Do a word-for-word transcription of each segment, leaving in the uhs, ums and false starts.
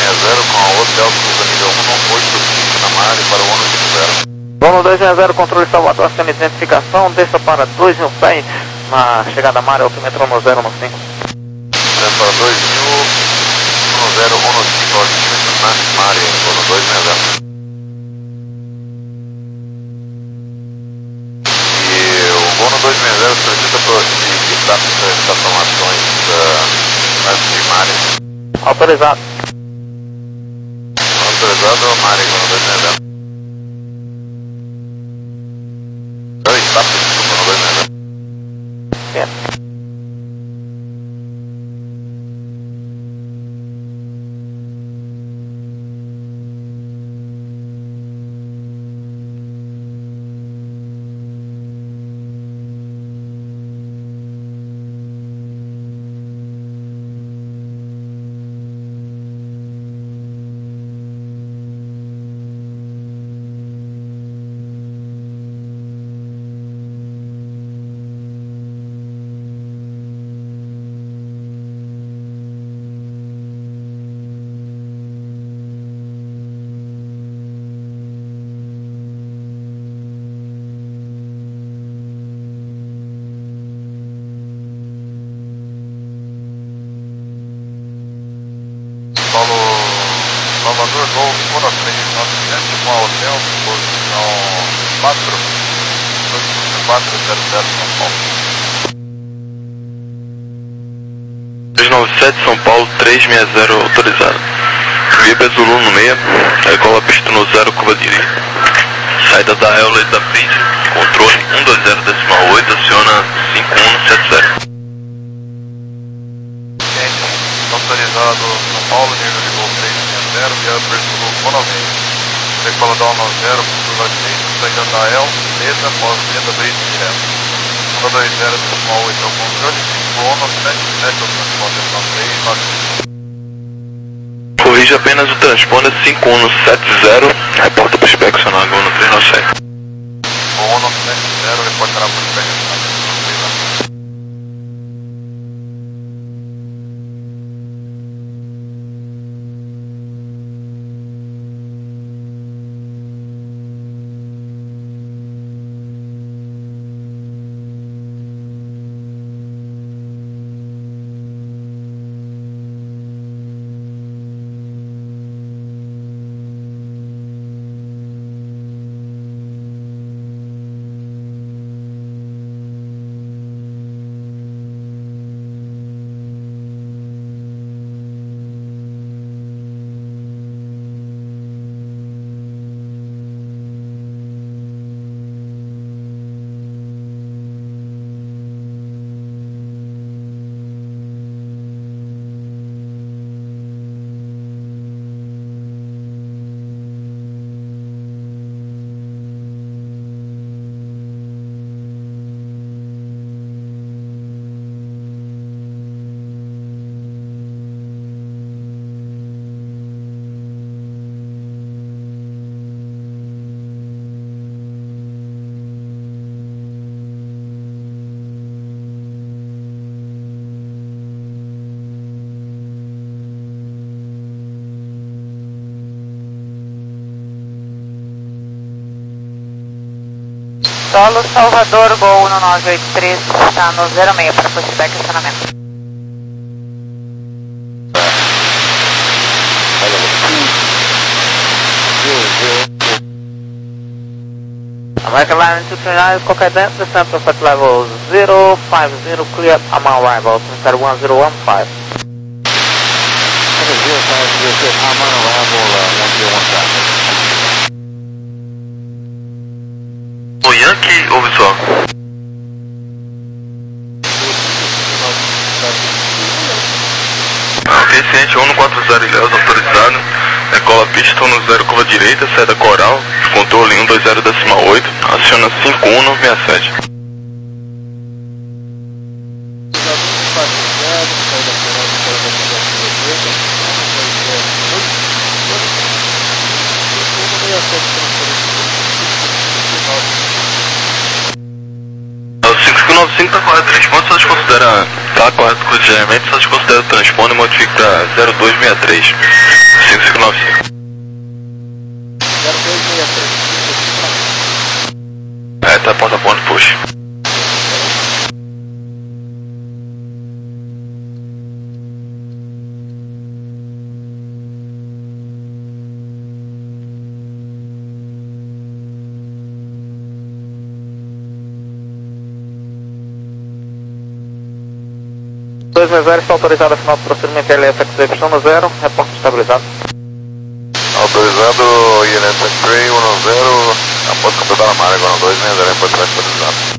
sessenta com a Hotel Sul nível um oito cinco na Mare para o ONU cinco zero. Vamos dois zero, controle Salvador, sistema de identificação, desça para dois mil pés na chegada Mare, altimetro um zero um cinco. Desça para dois mil, um zero um cinco, altímetro na Mare, ONU dois zero. E o ONU dois zero precisa de estações antes de Mare. Autorizado. Autorizado, Mare, ONU dois zero. Está desculpa, não vai nada. Certo. Paulo, Salvador, Gol, Fora três nove sete, com a Hotel, posição quatro, quatro zero zero, São Paulo. três nove sete, São Paulo, três seis zero, autorizado. Vibra Zulu no meio, recola pista no zero, curva direita. Saída da Euler da Bridge, controle um dois zero decimal oito, aciona cinco um sete zero. Autorizado São Paulo, nível de voo três seis zero, via Zulu noventa. Recola da um zero, curva direita, saída da El, mesa, pós-venda, Bridge direto. um dois zero decimal oito é o controle, cinco um sete sete, o transponder três nove. Corrija apenas o transponder cinco um sete zero, reporta para o inspecionar a Gono três nove sete. um sete zero, reportará para o inspecionar a Gono três nove sete. Solo Salvador, Gol um nove oito três, está no zero seis para pushback e estacionamento. American Line two three nine, qualquer dentro, descent to flight level zero five zero, clear, I'm on arrival, center one zero one five. zero five zero, I'm on arrival, one zero one five. O Yankee ou visual? Ok, ciente, um quatro zero Ilhéus, autorizado. Recola pista no zero, curva direita, saída coral, controle um dois zero decimal oito, aciona cinco um nove seis sete. O cinco cinco nove cinco tá correto, responde, só considera. Tá correto, curso de alinhamento, só desconsidera o transponder e modifique para zero dois seis três, cinco cinco nove cinco. zero dois seis três. É, tá ponta a ponta, puxa. dois seis zero, está autorizado a final do procedimento L F X Y no zero, reporte estabilizado. Autorizado I N S três um zero, após completar a marca agora dois seis zero, reporte estabilizado.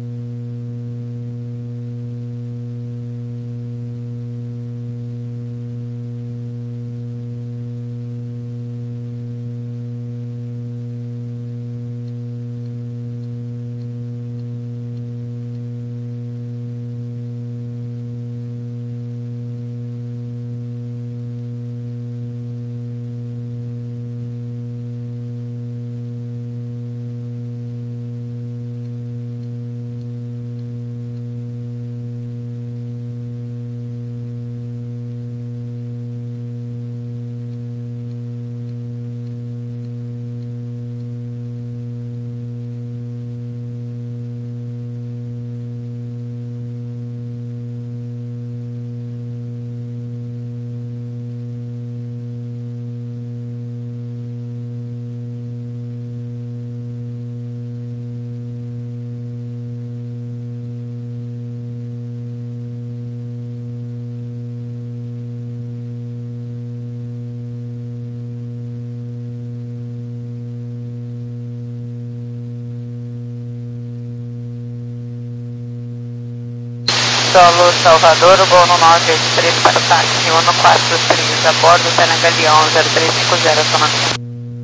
Solo Salvador, voo no nove oito três para o táxi um quatro três, a bordo Tenangalion zero três cinco zero, sonamento.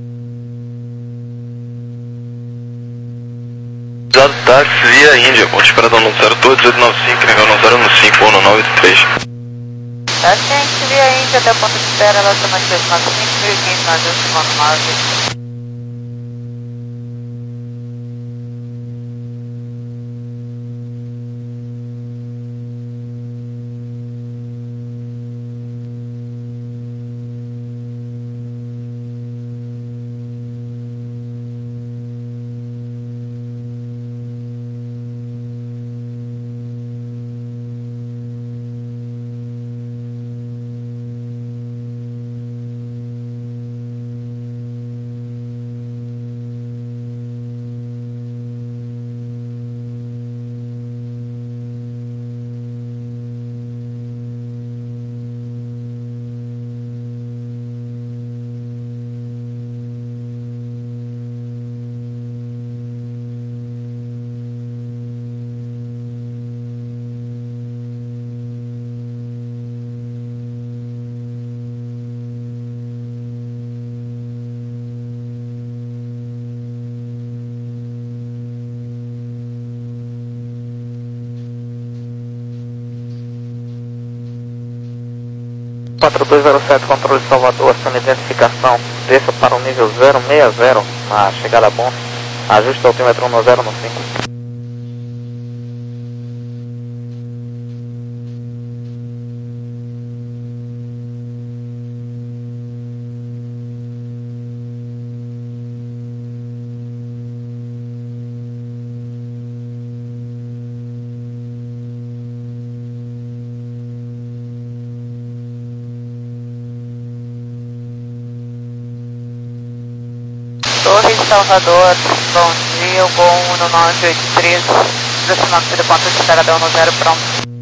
Usado táxi via Índia, ponte esperador no zero dois oito nove cinco, negão no zero cinco, no nove oito três. Táxi via Índia até o ponto de espera, relacionamento dois nove cinco, mil e quinze, nove oito nove. quatro dois zero sete, controle de Salvador, aciona identificação, desça para o nível zero seis zero, na chegada bom, ajuste o altímetro no zero no cinco. Torre de Salvador, bom dia, o voo um no nove oito três, aproximando-se do ponto de espera da um no zero, pronto.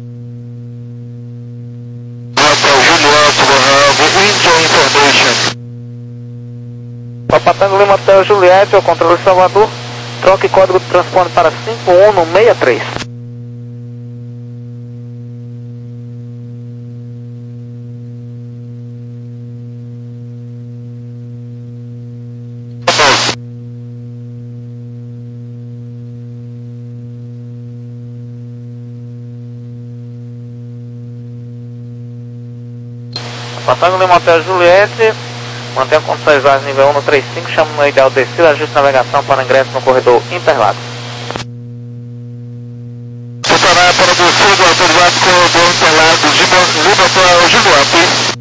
Hotel Juliette, we have Indian information. Papatanga Lima Hotel Juliette, o controle de Salvador, troque código de transponder para cinco um seis três. Papatanga Lima Hotel Juliette, mantenha condições visuais nível um no trinta e cinco, chama no ideal descida, ajuste navegação para ingresso no corredor Interlagos. Funcionário para do Sul, autorizado com o Bom Interlagos, Lima para o Giguape.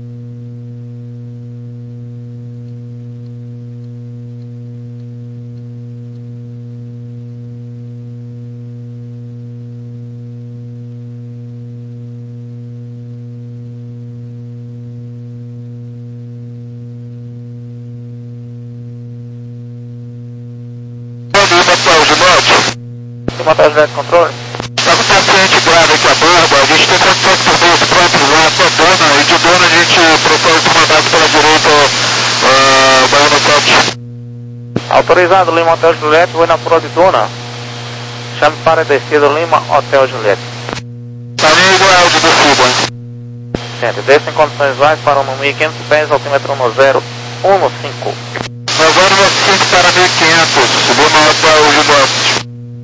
Lima Juliette Controle. Está com o paciente grave aqui a bordo, a gente tem condições por meios próprios lá com a dona, e de dona a gente propõe o comandante pela direita, uh, Baiano sete. Autorizado, Lima Hotel Juliette, vou na Pro de Duna. Chame para descida Lima Hotel Juliette. Amigo Aldo do Cuba. Gente, desce em condições várias para o mil quinhentos pés, altímetro no zero um cinco. Novembro cinco para mil e quinhentos, Lima Hotel Juliette.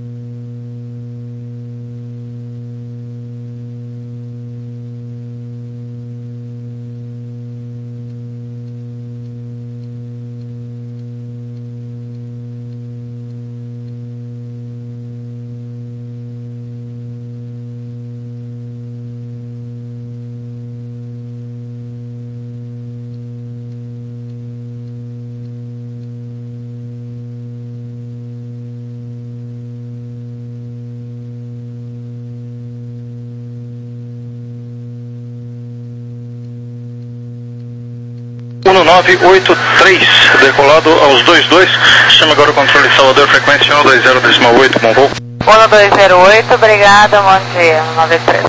um nove oito três, decolado aos dois dois, chama agora o controle Salvador, frequência um dois zero decimal oito, bom voo. um dois zero oito, obrigado, bom dia, nove três.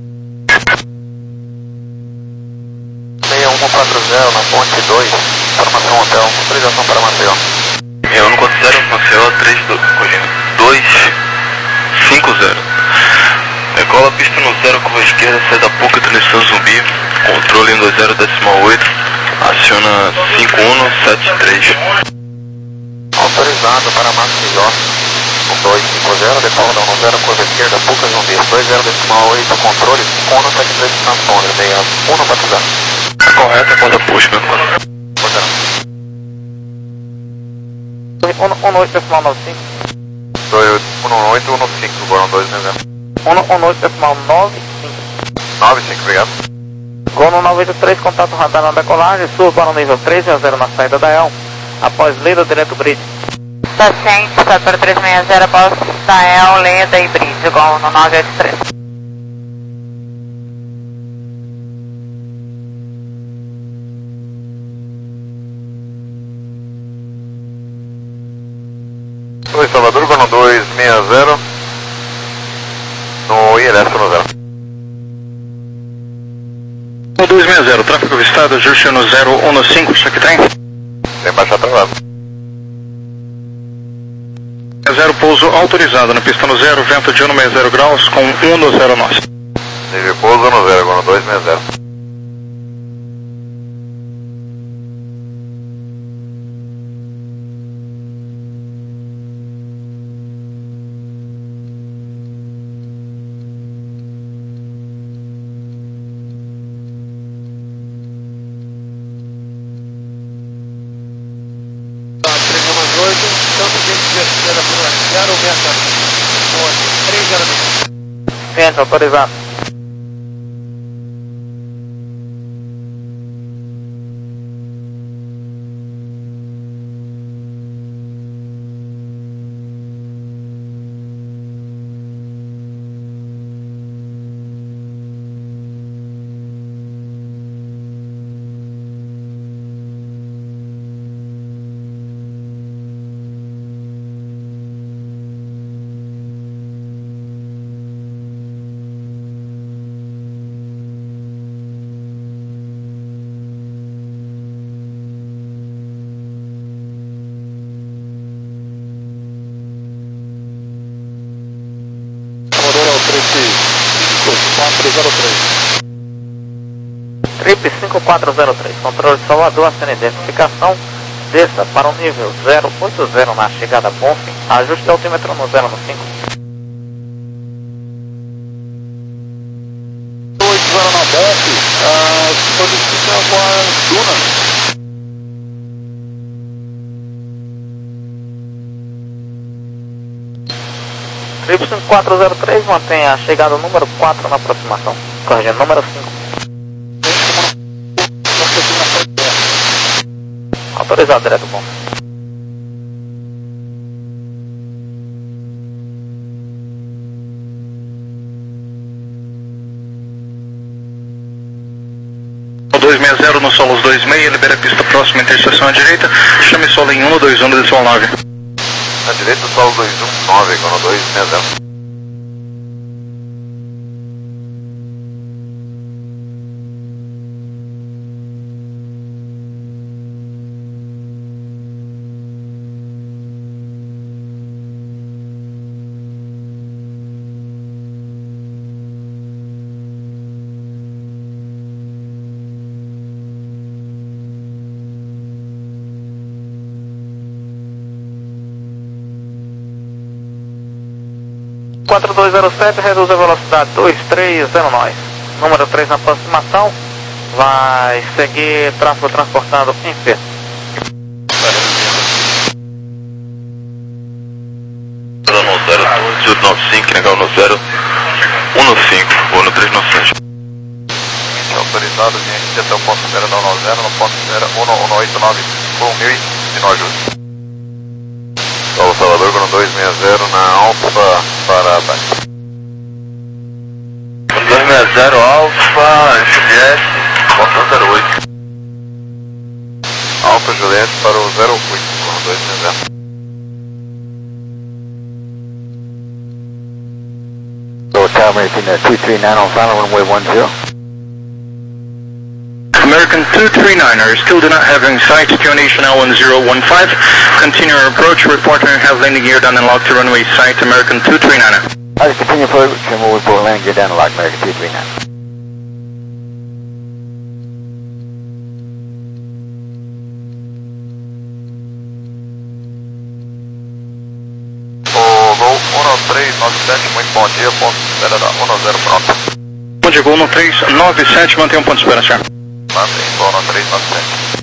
seis um quatro zero na ponte dois, informação hotel, autorização para Maceió. Eu não considero Maceió três dois cinco zero. Decola a pista no zero, curva esquerda, sai da Puca, Nissan Zumbi, controle um dois zero decimal oito. Aciona cinco um sete três. Autorizado para Maceió, dois cinco zero, decola da um zero, curva esquerda, Puca Zumbi, dois zero decimal oito, controle, um sete três, transponder, meia um quatro zero. Tá correta, quando puxa, meu irmão. um oito decimal nove cinco. um oito um cinco, Gordon dois zero. um oito decimal nove cinco. nove cinco, obrigado. Gol no nove oito três, contato radar na decolagem, suba para o nível três zero na saída da El, após lida direto bridge. Paciente, setor três seis zero, após da El, leda e bridge, gol no nove oito três. Oi, Salvador, Gordon dois seis zero, no I L S no zero. um dois seis zero, tráfego avistado, ajuste no zero um cinco, cheque trem. Tem baixar travado. zero pouso autorizado na pista no zero, vento de um sessenta graus com um no zero nós. Nível pouso no zero, Gordon dois seis zero. Gente, autorizado. Trip cinco quatro zero três, controle de Salvador, acena identificação, desça para o nível zero oito zero na chegada Bonfim, ajuste altímetro no zero no cinco. oito zero na Bonfim, solicita com a Duna. Trip cinco quatro zero três, mantenha a chegada número quatro na aproximação. Corrigindo, número cinco. Autorizado, direto bom. dois seis zero no Solos dois seis, libera a pista próxima, interseção à direita, chame solo em um dois um decimal nove. À direita, solo dois um nove, Econo dois seis zero. quatro dois zero sete, reduz a velocidade dois três zero nove. Número três na aproximação, vai seguir tráfego transportado em P. zero zero nove cinco, negar no zero um cinco, vou no três nove sete. Autorizado, viente até o ponto zero nove zero, no ponto zero um um oito nove com mil e nós ajuda. Solo Salvador com dois seis zero na Alfa para ataque. dois seis zero Alfa, Juliette, portão zero oito. Alfa Juliette para o zero oito com dois seis zero. So Tower American uh, two three nine on final runway one zero. American two three nine are still do not have in sight Q Nation L one zero one five. Continue our approach, reporting have landing gear down and locked to runway site American two three nine. I just continue forward, Trimble with Port landing gear down to lock American two three nine. O Gol um três nove sete, muito bom dia, ponto de espera da um zero pronto. Bom dia, Gol um três nove sete, mantenha um ponto de espera, senhor. Mantém, Gol um três nove sete.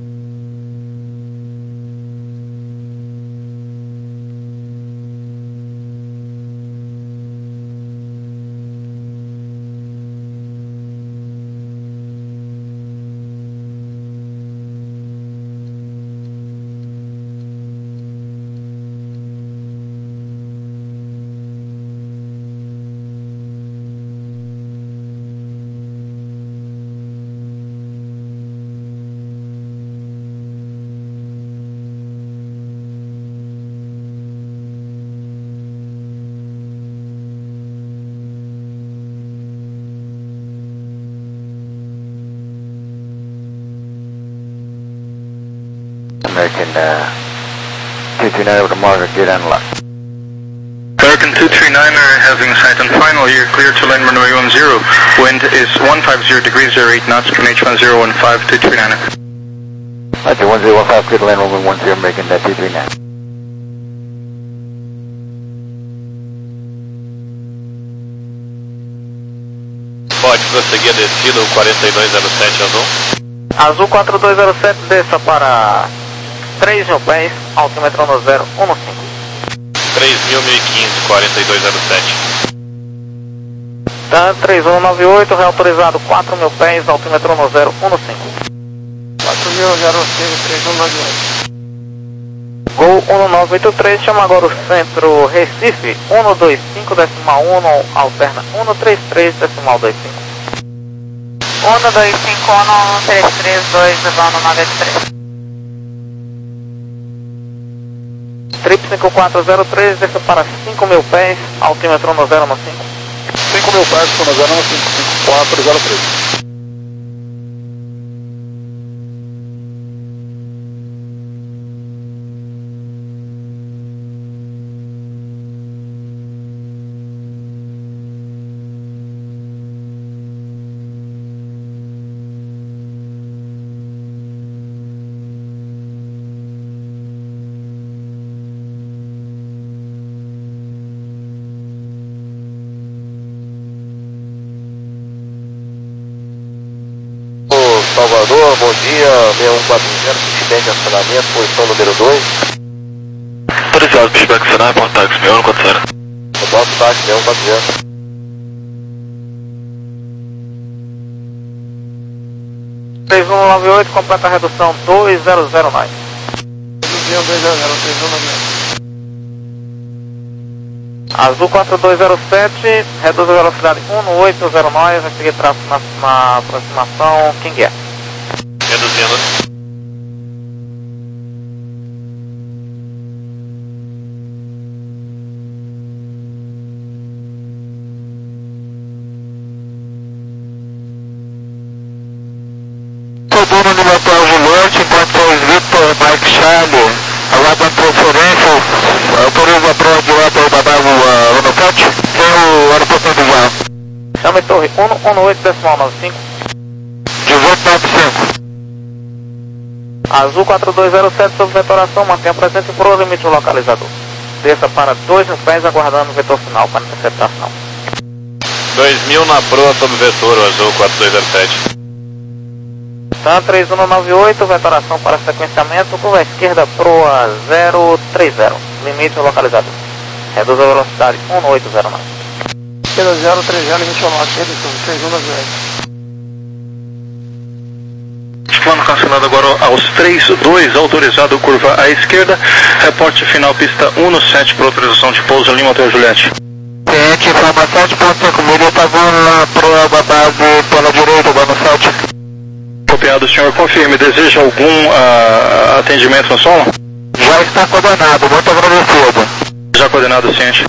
American uh, two three nine over to Margaret, gear down to lock. American two three nine are having sight on final, you're clear to land runway one zero. Wind is one five zero degrees, zero eight knots, Q N H one zero one five, two three nine. Roger, one zero one five, clear to land runway one zero, American uh, two three nine. Pode prosseguir a descida, o quarenta e dois zero sete azul. Azul quatro dois zero sete, desça para três mil pés, altímetro no zero um cinco. três mil, mil e quinze, quarenta e dois zero sete. Dan três um nove oito, reautorizado quatro mil pés, altímetro no zero um cinco. quatro mil, zero cinco, três um nove oito. Gol um nove oito três, chama agora o centro Recife, um dois cinco decimal um, alterna um três três decimal dois cinco. um dois cinco um três três dois, levando nove oito três. Trip cinco quatro zero três, desça para cinco mil pés, altímetro no zero cinco. cinco mil pés, no zero cinco, cinco quatro zero três. Salvador, bom dia, seis um quatro zero, pushback de acionamento, posição número dois. Autorizado, pushback acionar, ponto táxi, seis um quatro zero. Roberto táxi, Leão quatro zero. três um nove oito, completa a redução dois zero zero nove. Reduzindo dois zero zero, três um nove oito. Azul quatro dois zero sete, reduz a velocidade um oito zero nove, vai seguir tráfego na, na aproximação King Air. Reduzindo. Segundo no local Juliette, enquanto os Victor, Mike Charlie, aguardando transferência, autoriza a prova de lá para o Badago Unocat, tem o aeroporto visual. Chame torre um um oito decimal nove cinco. dezoito noventa e cinco. Azul quatro dois zero sete, sob vetoração, mantenha presente por o limite do localizador. Desça para dois mil pés, aguardando o vetor final para interceptação. dois mil na proa sob vetor, o Azul quatro dois zero sete. Tan três um nove oito, vetoração para sequenciamento, curva esquerda, proa zero três zero, limite do localizador. Reduz a velocidade um oito zero nove. Esquerda zero três zero, limite ao norte, redução, três um nove oito. Plano cancelado agora aos três dois, autorizado curva à esquerda, reporte final pista um no sete para autorização de pouso Lima Hotel Juliette. Cliente, informa sete ponto cinco milha, pagando na proa da base pela direita, dando sete. Copiado, senhor, confirme, deseja algum uh, atendimento no solo? Já está coordenado, muito agradecido. Já coordenado, ciente.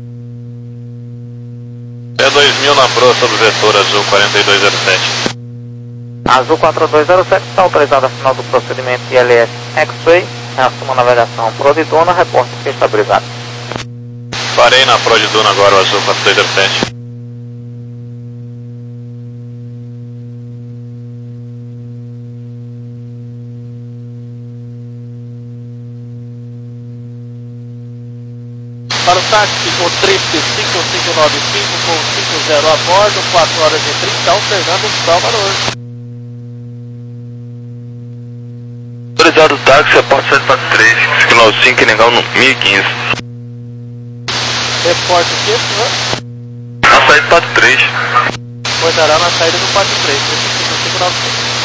É dois mil na proa sob vetor, Azul quatro dois zero sete. Azul quatro dois zero sete está autorizado a final do procedimento I L S X-Ray, reassuma a navegação Pro de Duna, reporte pista estabilizado. Parei na Pro de Duna agora, o Azul quatro dois zero sete. Para o táxi com trip cinco cinco nove cinco com cinco zero a bordo, quatro horas e trinta, Fernando Salvador. Autorizado táxi, reporte sete quatro três, cinco nove cinco, legal no mil e quinze. Reporte o que, senhor? Na saída quatro três. Acordará na saída do quatro três, cinco cinco nove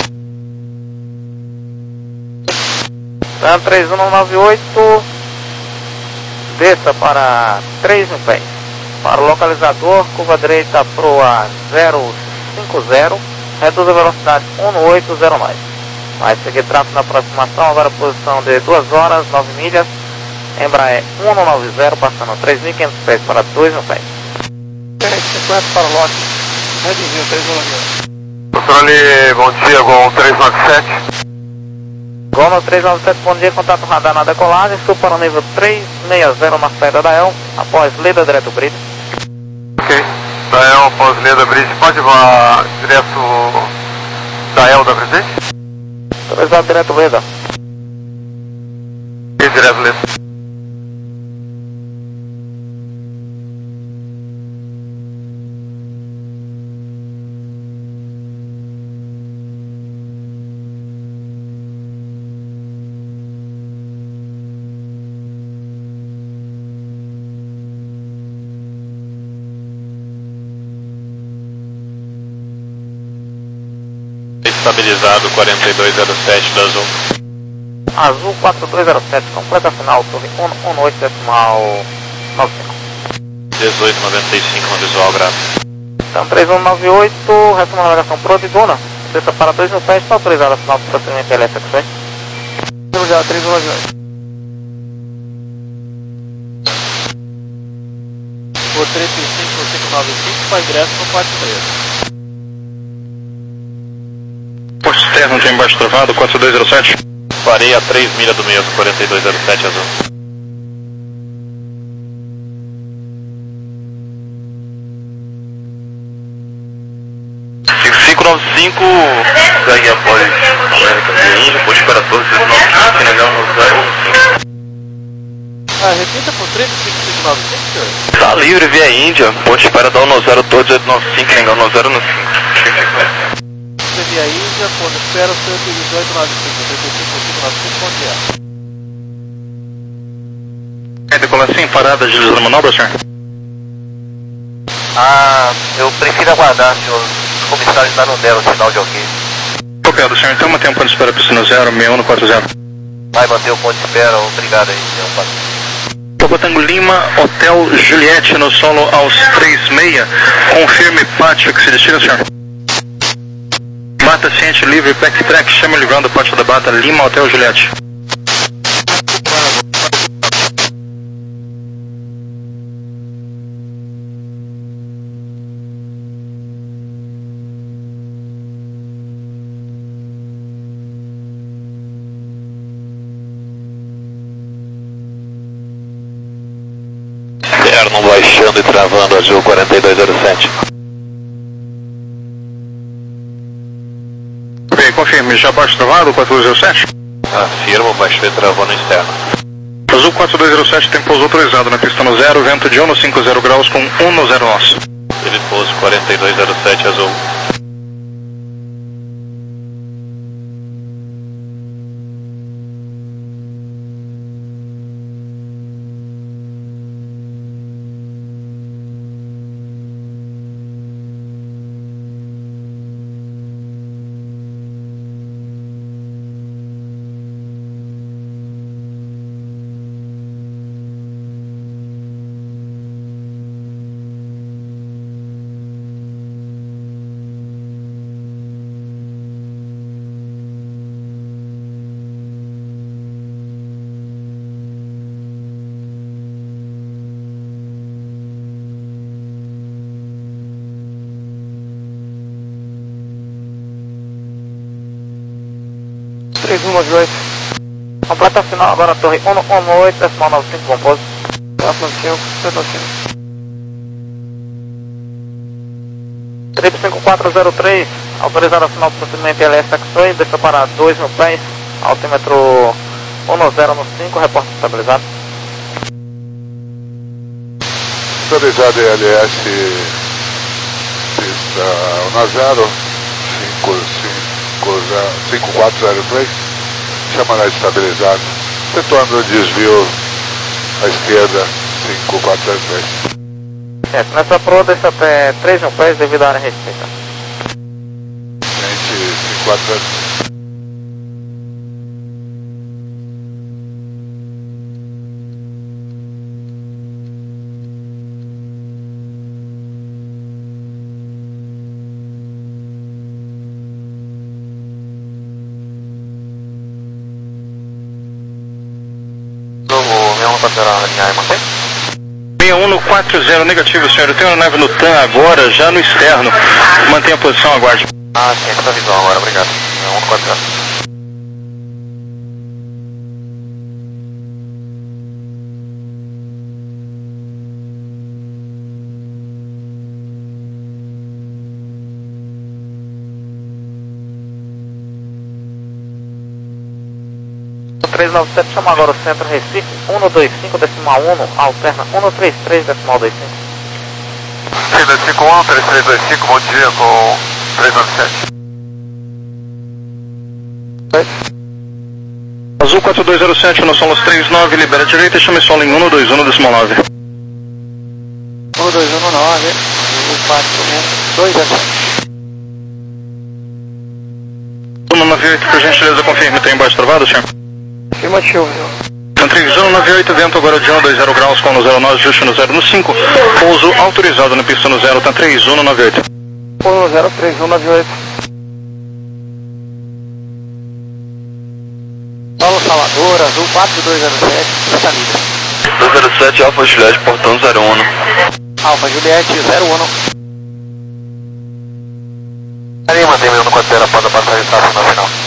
cinco. Tan três um nove oito, desça para três mil pés. Para o localizador, curva direita proa zero cinco zero, reduz a velocidade um oito zero nove. Vai seguir tráfego na aproximação, agora posição de duas horas, nove milhas, Embraer um nove zero, passando três mil e quinhentos pés para dois mil pés. cinquenta para o lote, reduziu, três um nove oito. Controle, bom dia, Gol três nove sete. Gol três nove sete, bom dia, contato radar na decolagem, para o nível três seis zero na saída da El, após Leda direto Brito. Ok, da El após Leda Brito, pode voar direto da El da presente? Autorizado direto Leda. E direto Leda. Estabilizado quatro dois zero sete da Azul. Azul quatro dois zero sete, completa final, torre um um oito decimal nove cinco. dezoito noventa e cinco no visual gráfico. Então três um nove oito, resumo a navegação Pro de Duna, desça para dois mil pés, está autorizado a final do procedimento I L S X-Ray. Já, três um nove oito. Por trip cinco cinco nove cinco, para ingresso no quatro três. Posto externo de embaixo travado, quatro dois zero sete. Parei a três milhas do mesmo, quatro dois zero sete Azul. cinco nove cinco, segue após Índia, posto para todos, cinco nove cinco, Senegal no zero. Ah, repita por trip cinco cinco nove cinco, senhor. Está livre via Índia, ponte espera dar no zero dois oito nove cinco, Senegal no zero no cinco. Via Índia, quando espera o cento e dezoito nove cinco, trinta e cinco cinco nove cinco, bom dia. É decolar sem parada, agilizando a manobra, senhor? Ah, eu prefiro aguardar se os comissários ainda não deram sinal de ok. Copiado, senhor. Então mantém um ponto de espera para o sino zero, seis um quatro zero. Vai manter o ponto de espera, obrigado aí, seis um quatro zero. Tocotango Lima, Hotel Juliette no solo aos três seis. Confirme pátio que se destina, senhor. Bata ciente livre, backtrack, chama livrando pátio da Bata, Lima, Hotel Juliette. Externo baixando e travando Azul quarenta e dois zero sete. Bem, confirme, já baixo travado, quatro dois zero sete? Afirmo, baixou e travou no externo. Azul quatro dois zero sete tem pouso autorizado na pista no zero, vento de um no cinquenta graus com um no zero nós. Ele pouso quarenta e dois zero sete Azul. três um nove oito. Completa final agora, torre um um oito, decimal nove cinco, compósito. Próximo cinco, destino. Trip cinco quatro zero três, autorizado a final do procedimento L S Taxoi, desceu para dois mil pés, altímetro um zero no cinco, reporte estabilizado. Estabilizado L S, pista um zero, cinco quatro zero três, chamará estabilizado, retorno de desvio à esquerda, cinco quatro zero três. Certo, nessa proa desce até três mil pés devido à área restrita. Gente, cinco quatro zero três. seis um no quatro zero, negativo, senhor. Eu tenho uma nave no T A M agora, já no externo. Mantenha a posição, aguarde. Ah, sim, essa visão agora, obrigado. seis um quatro zero. três nove sete, chama agora o centro Recife, um dois cinco, decimal um, alterna um três três, decimal dois cinco. Sim, dois cinco um, três três dois cinco, bom dia com três nove sete. Azul quatro dois zero sete, no solo três nove, libera a direita e chame solo em um dois um, decimal nove. um dois um nove, quatro um dois zero sete. um nove oito, por gentileza, confirme, tem embaixo travado, senhor? Afirmativo. Centric um nove oito, vento agora de um dois zero graus com no zero nove, ajuste no zero no cinco, pouso autorizado na pista no zero, tá três um nove oito. um zero três um nove oito. Paulo Salvador, Azul quatro dois zero sete, pista livre. dois zero sete, Alfa Juliette, portão zero um. Alfa Juliette zero um. Ali, mantém meu no quatro zero após a passagem de estação na final.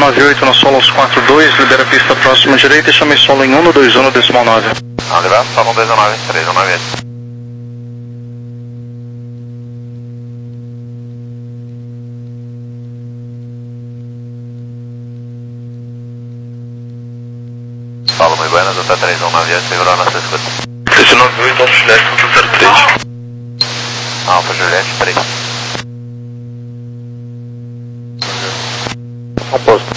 nove oito no solo aos quatro dois, libera a pista próxima direita e chame solo em um dois um decimal nove. Ah, libera, solo dois nove, três nove oito. Solo muy buenas, até três nove oito, segurou na sua escuta. três nove oito, Alfa Juliette, ponto zero três. Alfa Juliette, três. Composto.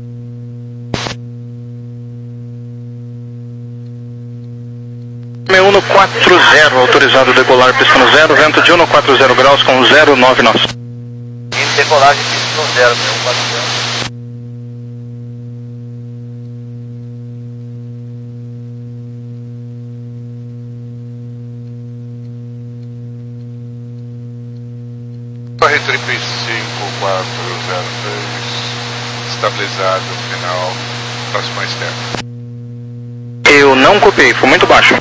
seis um quatro zero, autorizado decolar, pista no zero, vento de um quatro zero graus com zero nove nós. E decolagem, pista no zero, um quatro zero. R cinco quatro zero três, estabilizado, final, próximo externo. Eu não copiei, foi muito baixo.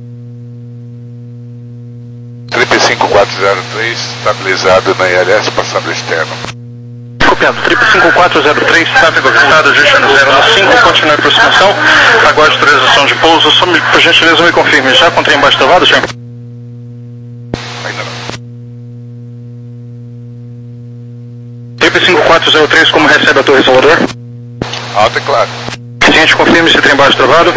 cinco quatro zero três, estabilizado na I L S, passando externo. Copiado, cinco quatro zero três, tráfego avistado, ajustando zero no cinco, continue a aproximação, aguarde autorização de pouso, só me, por gentileza me confirme, já com trem embaixo travado, senhor? Ainda não. cinco quatro zero três, como recebe a Torre Salvador? Alto e claro. Ciente, confirme se trem baixo travado.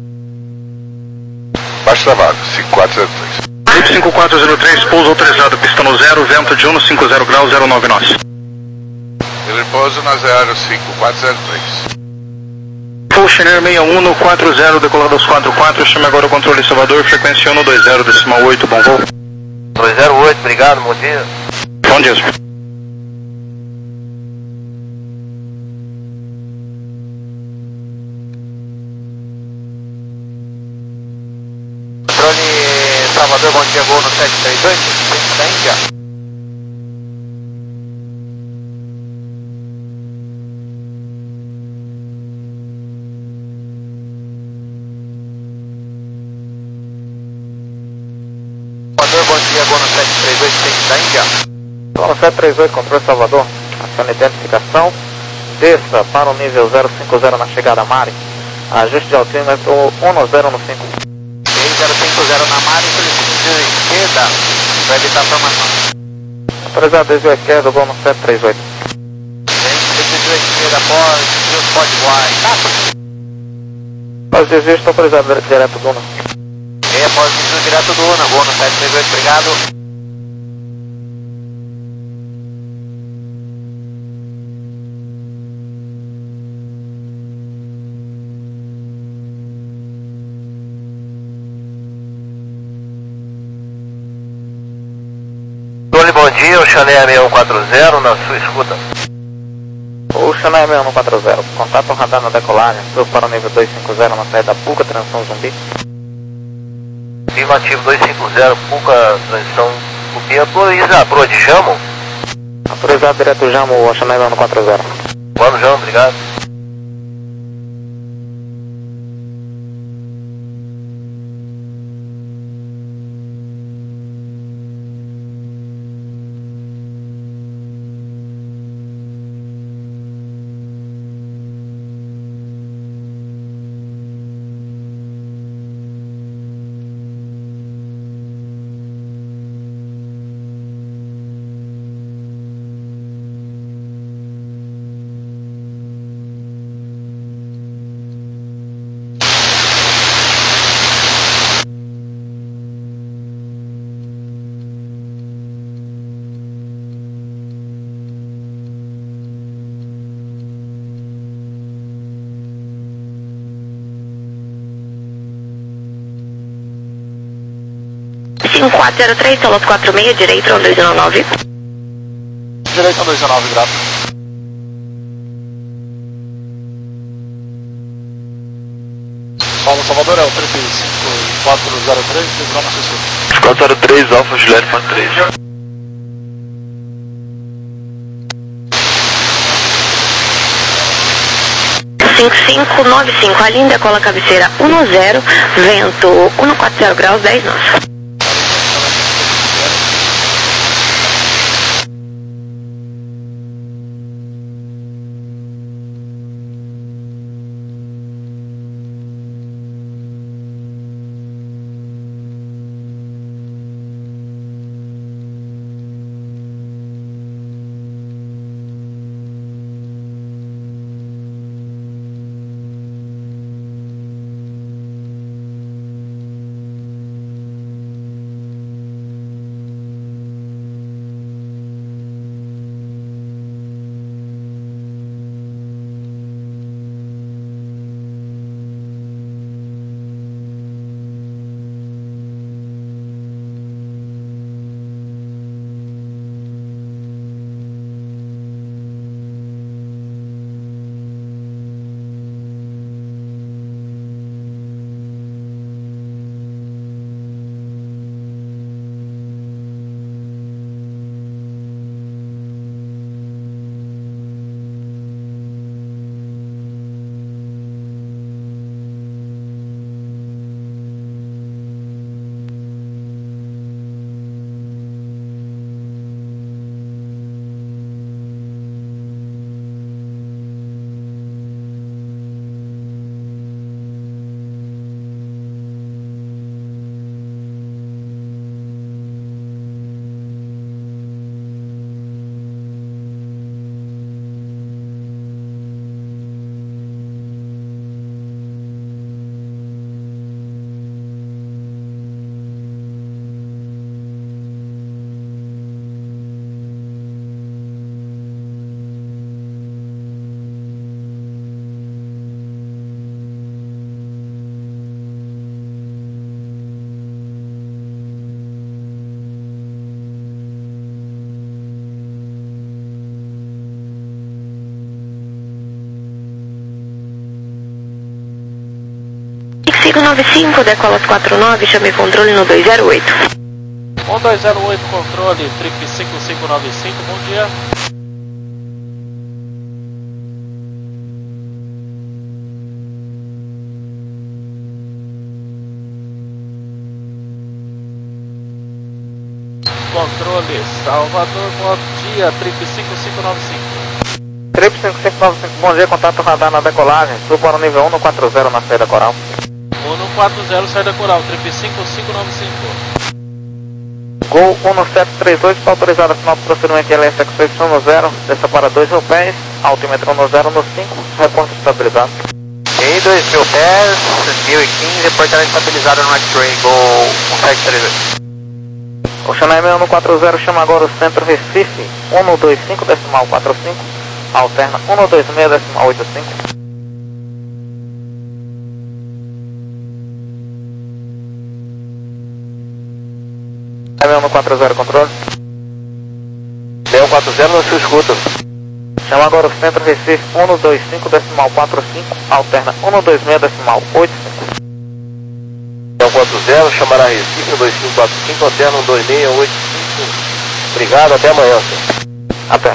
Baixo travado, cinco quatro zero três. cinco quatro zero três, pouso autorizado, pista no zero, vento de um cinco zero graus, zero nove nós. Ele pouso na zero cinco quatro zero três. Full Chenier seis um quatro zero, decolado aos quatro quatro, chame agora o controle Salvador, frequência um dois zero decimal oito, bom voo. dois zero oito, obrigado, bom dia. Bom dia, senhor. Controle Salvador, bom dia, gol no sete três dois, da Índia. Salvador, bom dia, gol no sete três dois, da Índia. Solo sete três oito, controle Salvador, acione identificação, desça para o nível zero cinco zero na chegada a Mari, ajuste de altímetro um zero no cinco. zero cinco zero na Mari, solicite esquerda, para evitar formação. Autorizado desvio à esquerda, gol no sete três oito. Solicite esquerda, pode, pode voar, tá? Pós desvio, estou autorizado direto do Una. E após desvio direto do Una, gol no sete três oito, obrigado. Bom dia, o Chanel seis um quatro zero na sua escuta. O Chanel seis um quatro zero, contato radar na decolagem, surf para o nível dois cinco zero na saída Puca, transição Zumbi. Afirmativo dois cinco zero, Puca, transição Zumbi, autoriza pro de Jamo. Autorizado direto Jamo, o Chanel seis um quatro zero. Vamos, Jamo, obrigado. cinco quatro zero três, solo quatro seis, direito, um dois nove. Direito, um dois nove, grato. Solo Salvador é o três cinco quatro zero três, livrou na sua quatro zero três, Alfa Juliette, ponto três. cinco cinco nove cinco, a linha decola cabeceira um zero, vento um quatro zero graus, dez nós. cinco cinco nove cinco, decola quatro nove, chame controle no dois zero oito. um dois zero oito, controle, trip cinco cinco nove cinco, bom dia. Controle, Salvador, bom dia, trip cinco cinco nove cinco. Trip cinco cinco nove cinco, bom dia, contato radar na decolagem, sul para o nível um no quatro zero na saída coral. um no quatro zero, saída coral, trip cinco cinco nove cinco. Gol um sete três oito, está autorizado a final do procedimento L S X oito no zero, desça para dois mil pés, altímetro no zero no cinco, reporte estabilizado. E dois mil pés, mil e quinze, portaria estabilizada no X-Ray, Gol um sete três oito. Ocean M um no quatro zero, chama agora o centro Recife, um no dois cinco, decimal quatro cinco, alterna um no dois seis, decimal oito cinco. M um no quatro zero, controle. D um quatro zero, no sul escuta. Chama agora o centro Recife, um no dois cinco, decimal quatro cinco, alterna um no dois seis, decimal oito cinco. D um quatro zero, chamará Recife, um dois cinco quatro cinco, alterna um dois seis oito cinco. Obrigado, até amanhã, senhor. Até.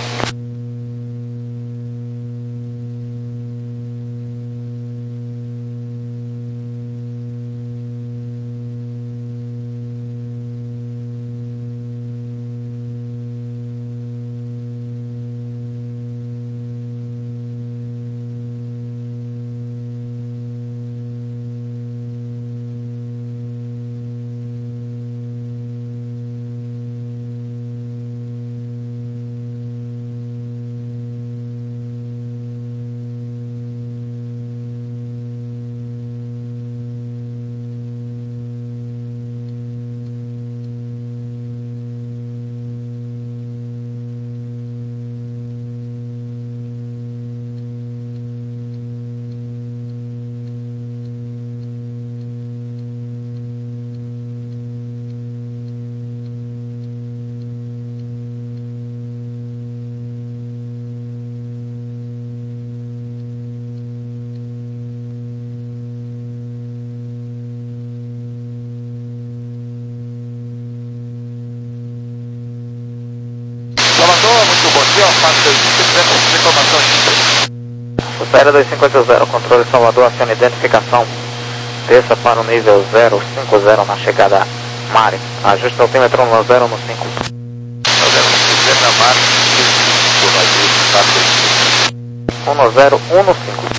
Muito bom dia, Alface dois cinco oito zero, reclamação aqui. Saída dois cinco oito zero, controle Salvador, aciona identificação. Desça para o nível zero cinco zero na chegada Mare. Ajuste o altímetro no zero no cinco. zero cinco zero na Mare, um no zero um no cinco.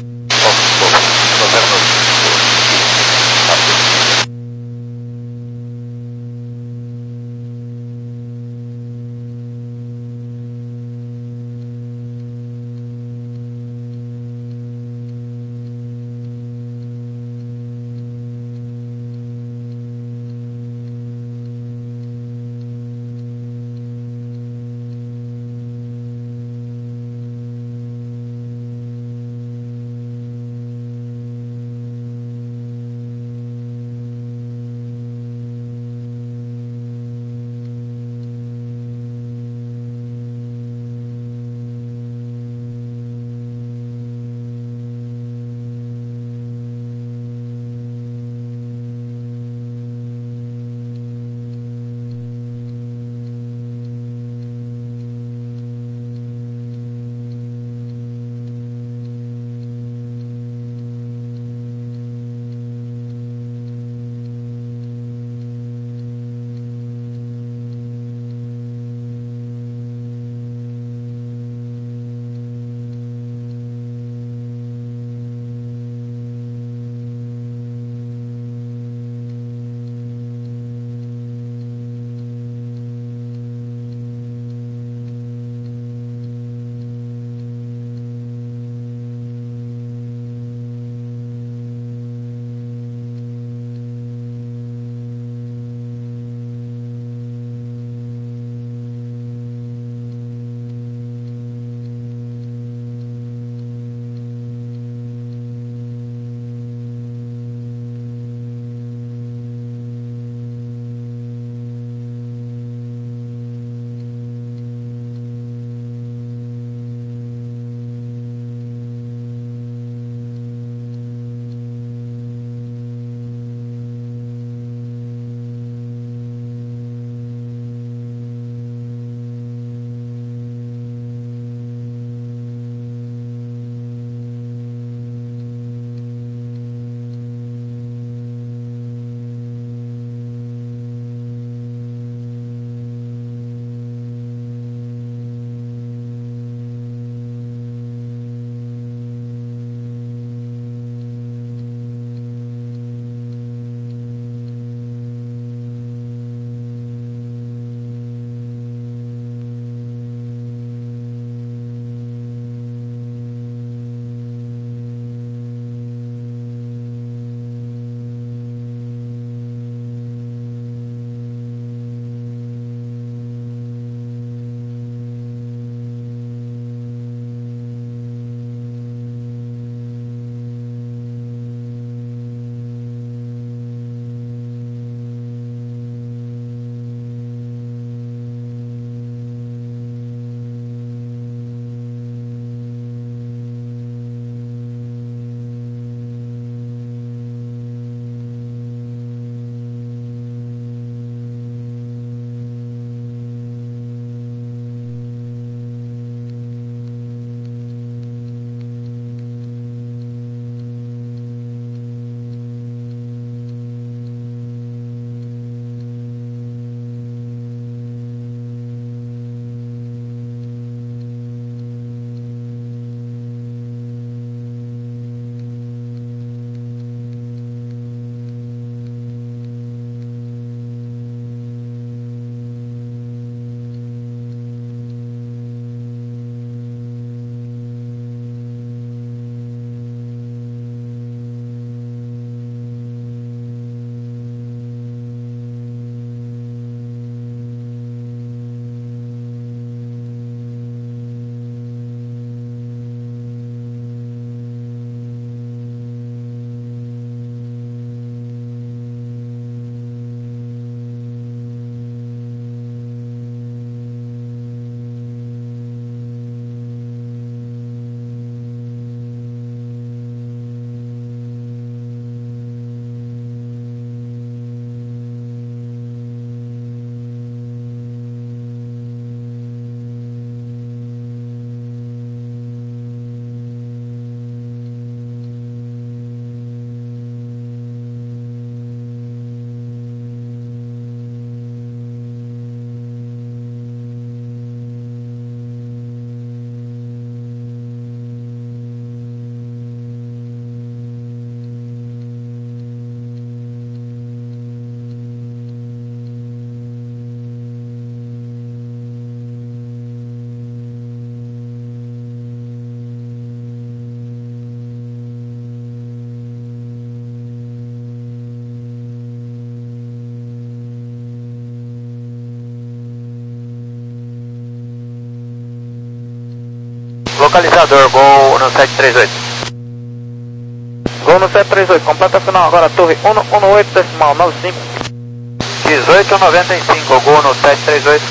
localizador, Gol no sete três oito. Gol no sete três oito, completa final agora, torre cento e dezoito decimal nove cinco. dezoito noventa e cinco, Gol no sete três oito.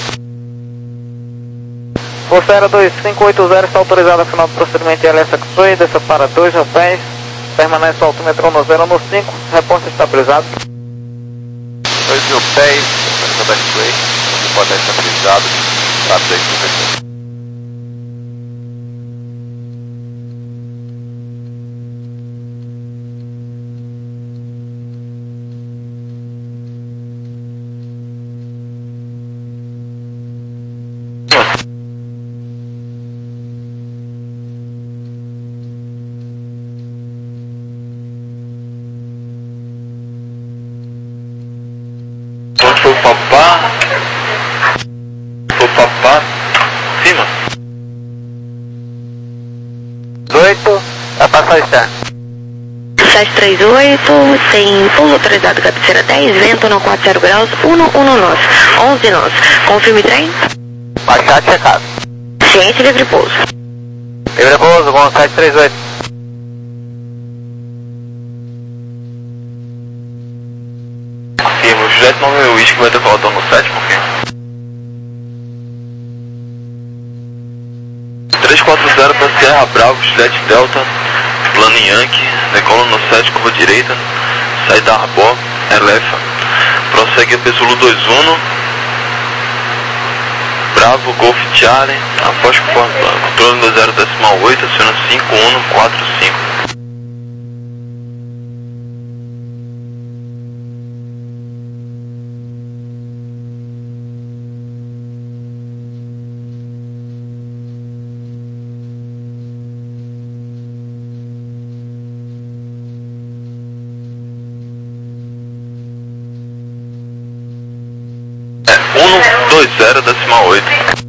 Força Aérea dois cinco oito zero está autorizada a final do procedimento L S X-Way, desça para dois mil pés, permanece o altímetro no zero no cinco, resposta estabilizado. dois mil pés, permanece da X-Way, pode estar estabilizado, para dois mil. Foi papá. Foi papá. Cima. dezoito, vai passar externo. sete três oito, tem pouso autorizado, cabeceira dez, vento no quatro zero graus, um um nove, onze nós. Confirme trem. Baixar checado. Ciência livre pouso. Livre pouso, Gol sete três oito. Firma, o Juliette nove mil Whisky vai decolar no sete, confirma. três quatro zero para Sierra Bravo, Juliette Delta, plano Yankee, decola no sete, curva direita, sai da Arbor, Elefa, prossegue a Pesulu dois um, Bravo, Golf Charlie, após conforme plano, controle do zero decimal oito, aciona cinco um quatro cinco. um dois zero decimal oito.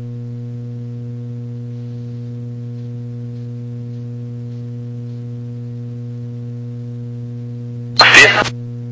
Firma.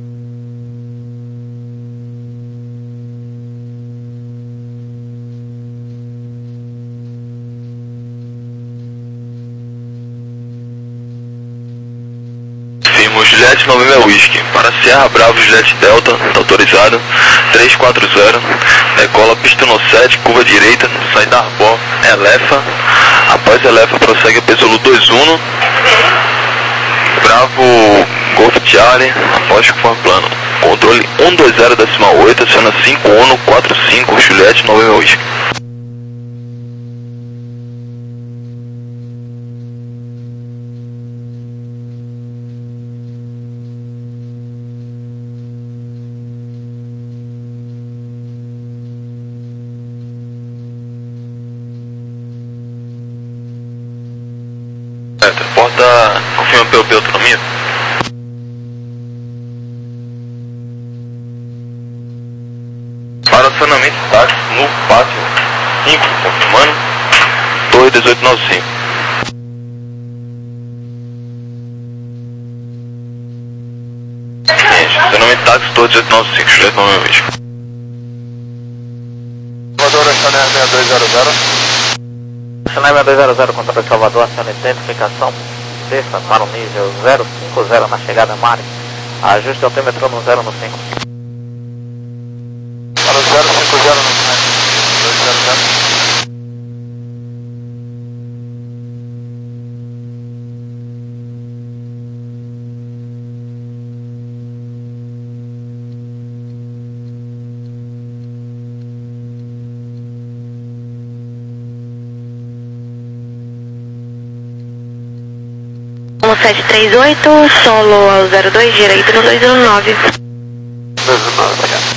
Firma, Juliette nove mil Whisky para Sierra Bravo, Juliette Delta, está autorizado, três quatro zero, decola pista no sete, curva direita, sai da Arbor, Elefa, após Elefa prossegue a Pesolu dois um, Bravo, Golf Charlie, após conforme plano, controle um dois zero decimal oito, aciona cinco um quatro cinco, Juliette nove mil Whisky. Porta, confirma P O P autonomia. Para acionamento táxi no pátio cinco, confirmando, torre dezoito noventa e cinco. Gente, acionamento táxi, torre dezoito noventa e cinco, Juliette nove mil Whisky. Salvador, Chanel seis dois zero zero. Chanel seis dois zero zero, contra Salvador, aciona identificação, desça para o nível zero cinco zero na chegada Mari, ajuste altímetro no zero no cinco. Para o zero cinco zero no dois zero zero. sete três oito, solo ao zero dois, direito no dois um nove. dois um nove, obrigado.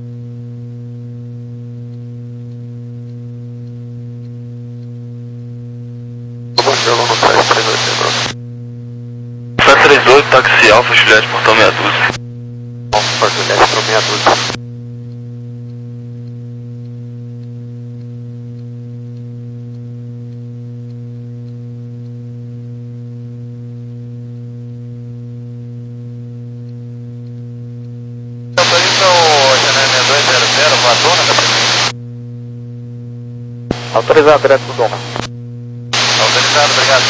sete três oito, táxi Alfa, Juliette, portão meia dúzia. Alfa, Juliette, portão meia dúzia. Autorizado direto do Doma. Autorizado autorizado, obrigado.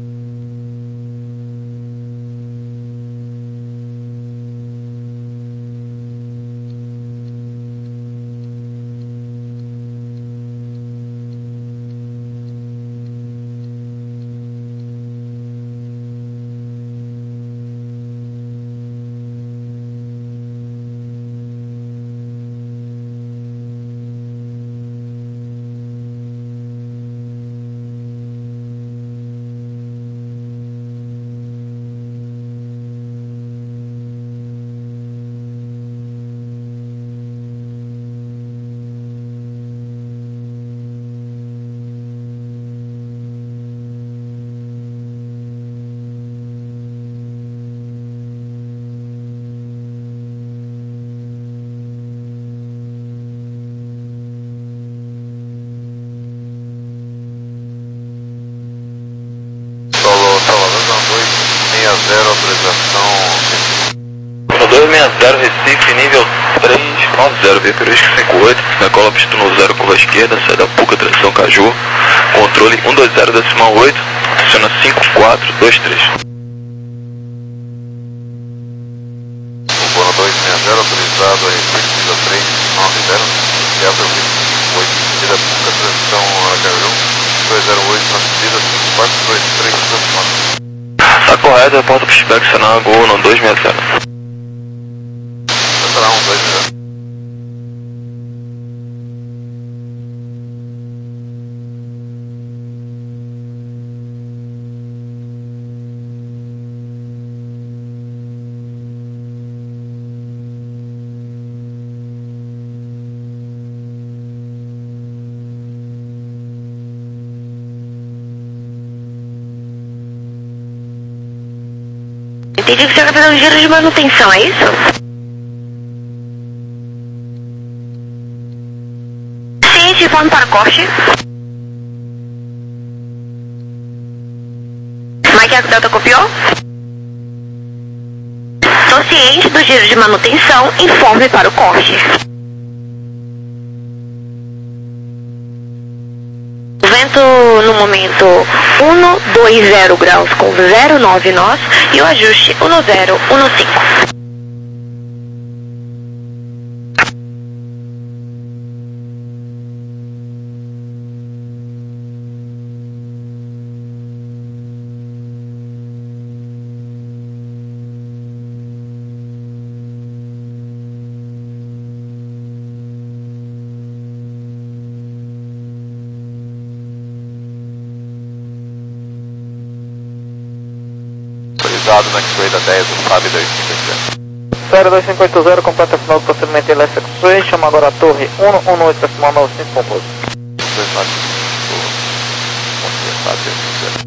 zero, autorização. No dois seis zero, Recife, nível três nove zero, Vicarisco cinco oito, decola pista no zero, curva esquerda, sai da Puca, direção Caju, controle um dois zero, decimal oito, aciona cinco quatro dois três. O dois seis zero, autorizado, Recife, nível três nove zero, Delta cinco oito, subida Puca, direção Caju, dois zero oito, na subida cinco quatro dois três, estacionamento. Tá correto, reporta pro Spec Senago no dois seis zero. Será um dois zero. Entendi que você está fazendo giro de manutenção, é isso? Ciente, informe para corte. Mike Delta copiou? Estou ciente do giro de manutenção, informe para o corte. Vento no momento um dois zero graus com zero nove nós e o ajuste um zero um cinco. Autorizado no X-Ray da dez, o Fábio dois cinco oito zero. Série dois cinco oito zero, completa final do procedimento L S X-Ray, chama agora a torre um um oito, decimal nove cinco, compôs. dois nove cinco, bom dia, Fábio dois cinco zero.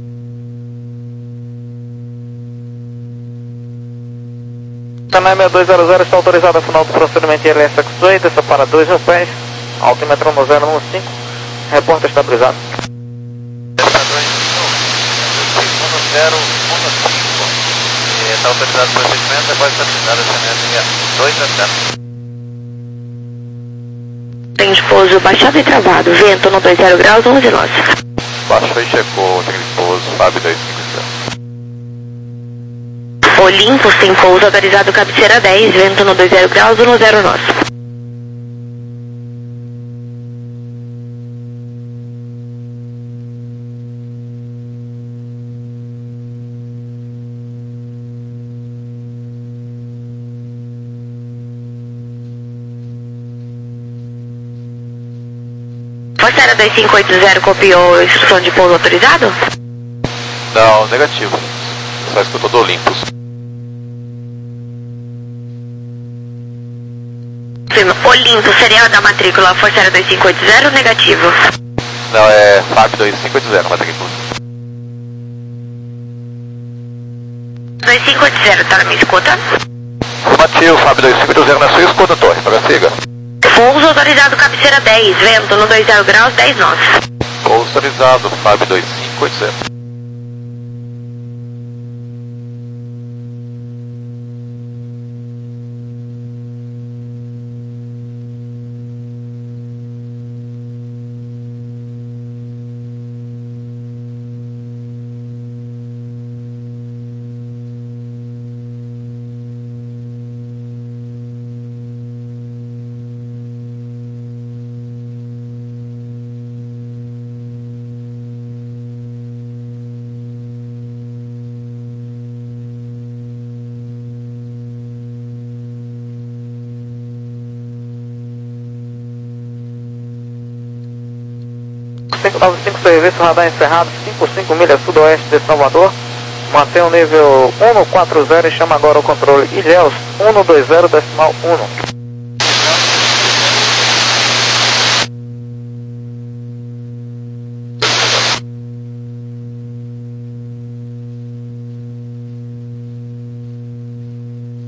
Canal seis dois zero zero está autorizado a final do procedimento L S X-Ray, desça para dois mil pés, altímetro no zero um cinco, reporta estabilizado. zero um cinco. Está autorizado o procedimento, agora está autorizado a dois a zero. Tem pouso baixado e travado, vento no dois zero graus, onze nós. Baixou e checou, tem pouso, Fábio dois cinco zero. Olympus tem pouso autorizado, cabeceira dez, vento no dois zero graus, um zero nós. Força dois cinco oito zero copiou instrução de pouso autorizado? Não, negativo. Só escutou do Olympus. Olympus, serial da matrícula Força dois cinco oito zero, negativo. Não, é Fábio dois cinco oito zero, matrícula. dois cinco oito zero, tá na minha escuta? Afirmativo, Fábio dois cinco oito zero na sua escuta, torre, para siga. Pouso autorizado, cabeceira dez, vento no dois zero graus, dez nós. Pouso autorizado, Fábio dois cinco oito zero. cinco cinco nove cinco, serviço radar encerrado, cinco cinco milhas sudoeste de Salvador. Mantém o nível cento e quarenta e chama agora o controle Ilhéus cento e vinte decimal um.